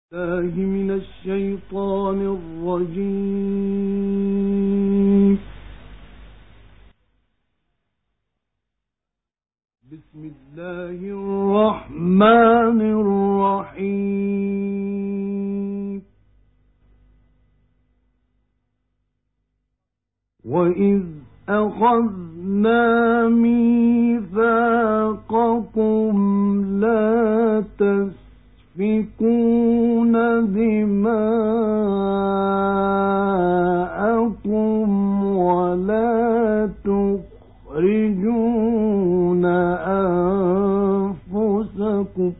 الله من الشيطان الرجيم. بسم الله الرحمن الرحيم. وإذ أخذنا ميثاقكم لا تسفكون دماءكم ولا تخرجون أنفسكم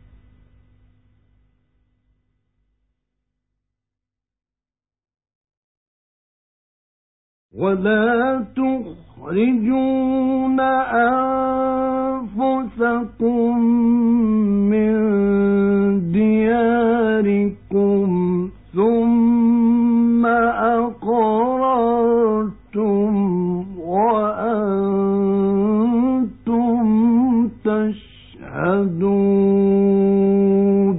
من دياركم ثم أقررتم وأنتم تشهدون.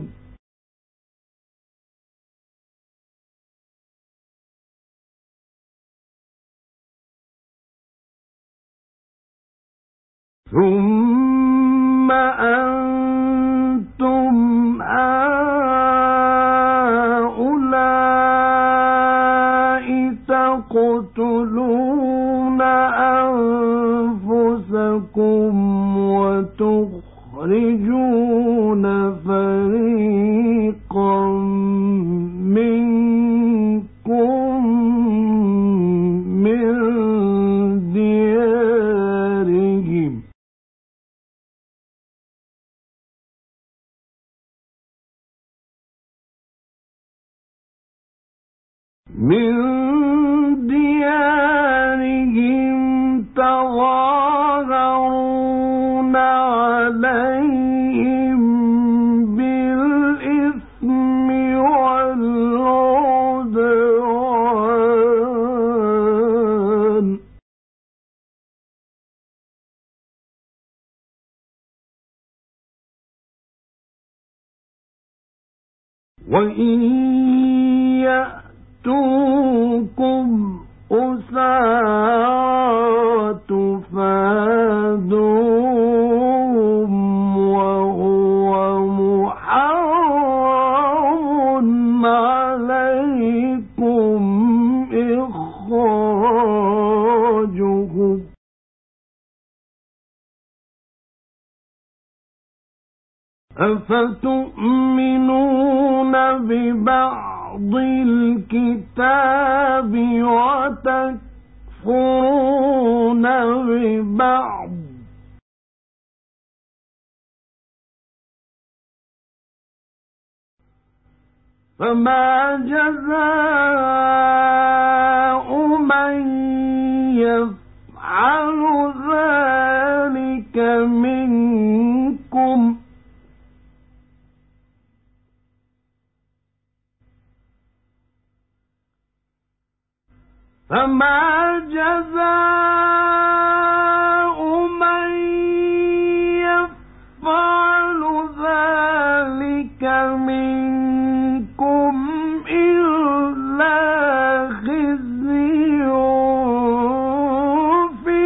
ثم أنتم هؤلاء تقتلون أنفسكم وتخرجون فريقا منكم من ديارهم تظاهرون عليهم بالإثم والعدوان وإن يأتوكم أسارى تفادوهم وهو محرم عليكم إخراجهم أفتؤمنون ببعض الكتاب وتكفرون ببعض فما جزاء من يفعل ذلك منكم إلا خزي في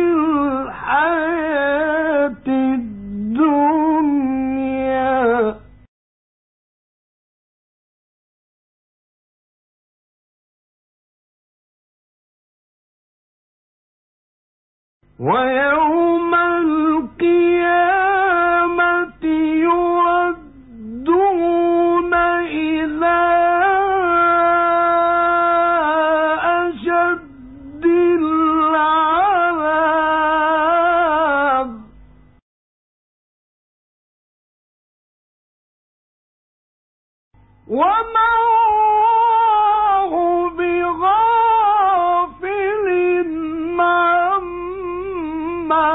الحياة الدنيا ويوم القيامة يردون إلى أشد العذاب وما الله بغافل عما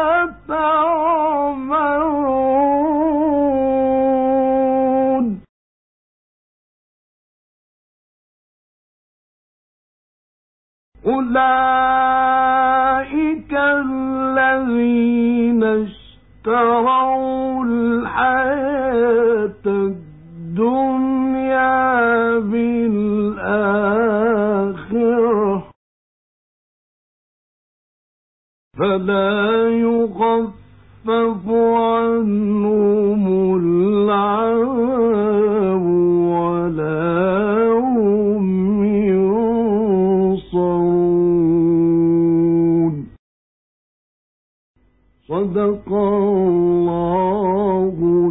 تعملون. أولئك الذين اشتروا الحياة الدنيا بالآخرة فلا يخفف عنهم العذاب ولا هم ينصرون. صدق الله